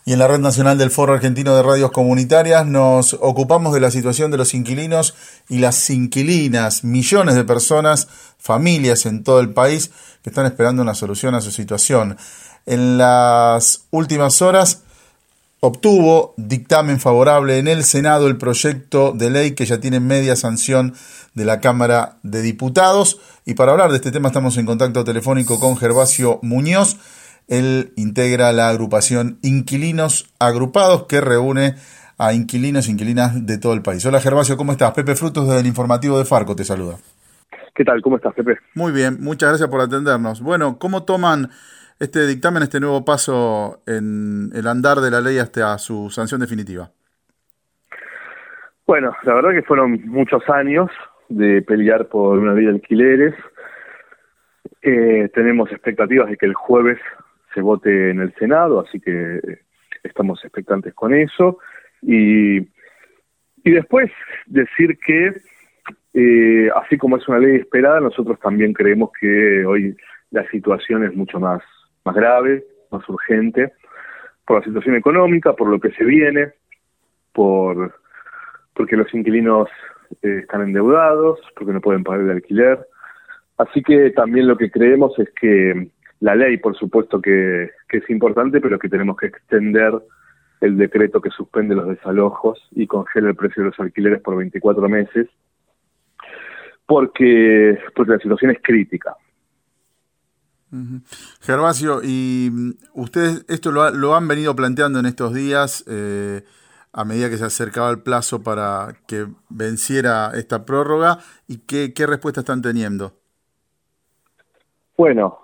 Y en la Red Nacional del Foro Argentino de Radios Comunitarias nos ocupamos de la situación de los inquilinos y las inquilinas, millones de personas, familias en todo el país que están esperando una solución a su situación. En las últimas horas obtuvo dictamen favorable en el Senado el proyecto de ley que ya tiene media sanción de la Cámara de Diputados. Y para hablar de este tema estamos en contacto telefónico con Gervasio Muñoz. Él integra la agrupación Inquilinos Agrupados, que reúne a inquilinos e inquilinas de todo el país. Hola Gervasio, ¿cómo estás? Pepe Frutos desde el informativo de Farco te saluda. ¿Qué tal? ¿Cómo estás, Pepe? Muy bien, muchas gracias por atendernos. Bueno, ¿cómo toman este dictamen, este nuevo paso en el andar de la ley hasta su sanción definitiva? Bueno, la verdad que fueron muchos años de pelear por una ley de alquileres. Tenemos expectativas de que el jueves se vote en el Senado, así que estamos expectantes con eso. Y después decir que, así como es una ley esperada, nosotros también creemos que hoy la situación es mucho más grave, más urgente, por la situación económica, por lo que se viene, porque los inquilinos están endeudados, porque no pueden pagar el alquiler. Así que también lo que creemos es que la ley, por supuesto que es importante, pero que tenemos que extender el decreto que suspende los desalojos y congela el precio de los alquileres por 24 meses, porque la situación es crítica. Uh-huh. Gervasio, y ustedes esto lo han venido planteando en estos días, a medida que se acercaba el plazo para que venciera esta prórroga, ¿y qué respuesta están teniendo? Bueno,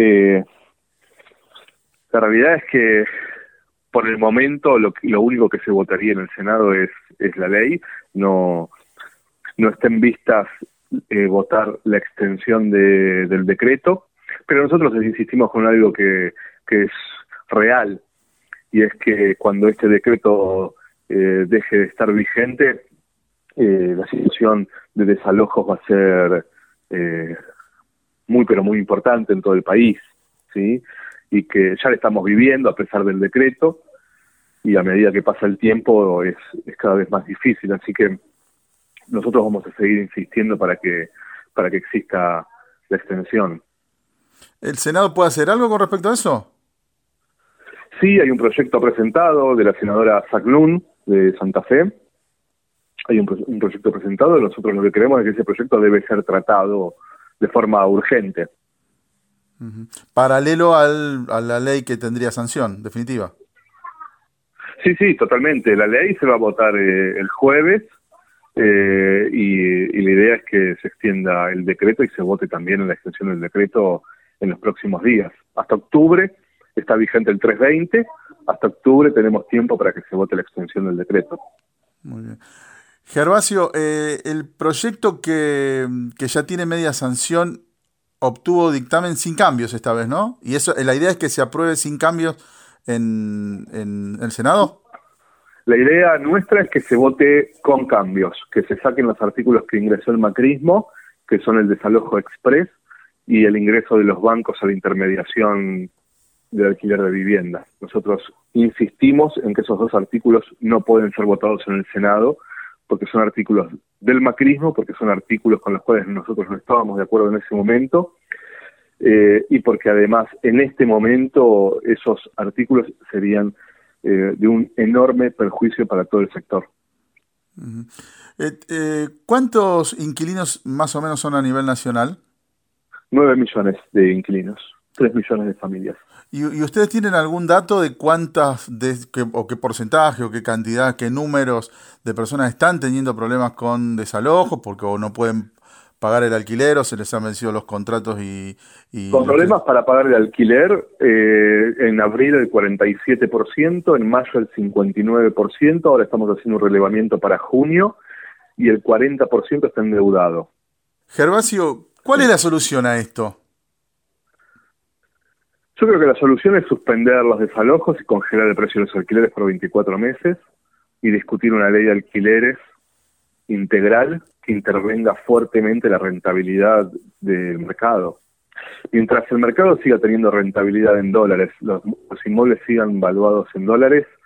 la realidad es que por el momento lo único que se votaría en el Senado es la ley. No está en vistas votar la extensión del decreto, pero nosotros insistimos con algo que es real, y es que cuando este decreto deje de estar vigente, la situación de desalojos va a ser muy importante en todo el país, ¿sí? Y que ya lo estamos viviendo a pesar del decreto, y a medida que pasa el tiempo es cada vez más difícil. Así que nosotros vamos a seguir insistiendo para que exista la extensión. ¿El Senado puede hacer algo con respecto a eso? Sí, hay un proyecto presentado de la senadora Zaclún de Santa Fe. Hay un proyecto presentado. Nosotros lo que creemos es que ese proyecto debe ser tratado de forma urgente. Uh-huh. Paralelo a la ley que tendría sanción definitiva. Sí, totalmente. La ley se va a votar el jueves, y la idea es que se extienda el decreto y se vote también en la extensión del decreto en los próximos días. Hasta octubre está vigente el 320, hasta octubre tenemos tiempo para que se vote la extensión del decreto. Muy bien. Gervasio, el proyecto que ya tiene media sanción obtuvo dictamen sin cambios esta vez, ¿no? Y eso, la idea es que se apruebe sin cambios en el Senado. La idea nuestra es que se vote con cambios, que se saquen los artículos que ingresó el macrismo, que son el desalojo express y el ingreso de los bancos a la intermediación del alquiler de vivienda. Nosotros insistimos en que esos dos artículos no pueden ser votados en el Senado, porque son artículos del macrismo, porque son artículos con los cuales nosotros no estábamos de acuerdo en ese momento, y porque además en este momento esos artículos serían de un enorme perjuicio para todo el sector. Uh-huh. ¿Cuántos inquilinos más o menos son a nivel nacional? 9 millones de inquilinos, 3 millones de familias. ¿Y ustedes tienen algún dato de cuántas, o qué porcentaje, o qué cantidad, qué números de personas están teniendo problemas con desalojos porque o no pueden pagar el alquiler o se les han vencido los contratos y con problemas para pagar el alquiler? En abril el 47%, en mayo el 59%, ahora estamos haciendo un relevamiento para junio y el 40% está endeudado. Gervasio, ¿cuál es la solución a esto? Yo creo que la solución es suspender los desalojos y congelar el precio de los alquileres por 24 meses y discutir una ley de alquileres integral que intervenga fuertemente la rentabilidad del mercado. Mientras el mercado siga teniendo rentabilidad en dólares, los inmuebles sigan valuados en dólares,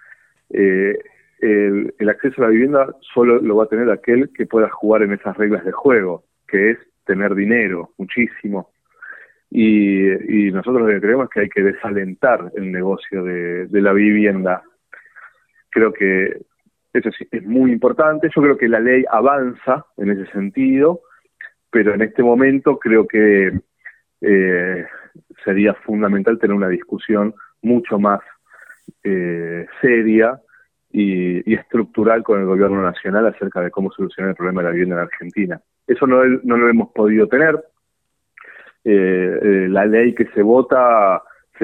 eh, el acceso a la vivienda solo lo va a tener aquel que pueda jugar en esas reglas de juego, que es tener dinero, muchísimo. Y nosotros lo que creemos es que hay que desalentar el negocio de la vivienda. Creo que eso es muy importante. Yo creo que la ley avanza en ese sentido, pero en este momento creo que sería fundamental tener una discusión mucho más seria y estructural con el gobierno nacional acerca de cómo solucionar el problema de la vivienda en Argentina. Eso no lo hemos podido tener. La ley que se vota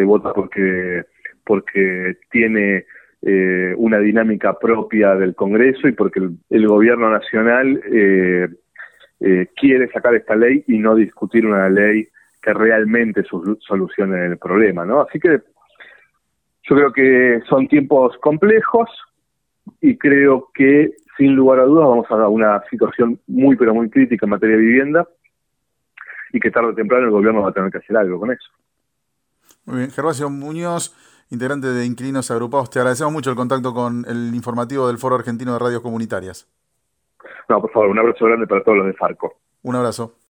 porque tiene una dinámica propia del Congreso y porque el gobierno nacional quiere sacar esta ley y no discutir una ley que realmente solucione el problema, ¿no? Así que yo creo que son tiempos complejos y creo que sin lugar a dudas vamos a una situación muy pero muy crítica en materia de vivienda y que tarde o temprano el gobierno va a tener que hacer algo con eso. Muy bien, Gervasio Muñoz, integrante de Inquilinos Agrupados, te agradecemos mucho el contacto con el informativo del Foro Argentino de Radios Comunitarias. No, por favor, un abrazo grande para todos los de Farco. Un abrazo.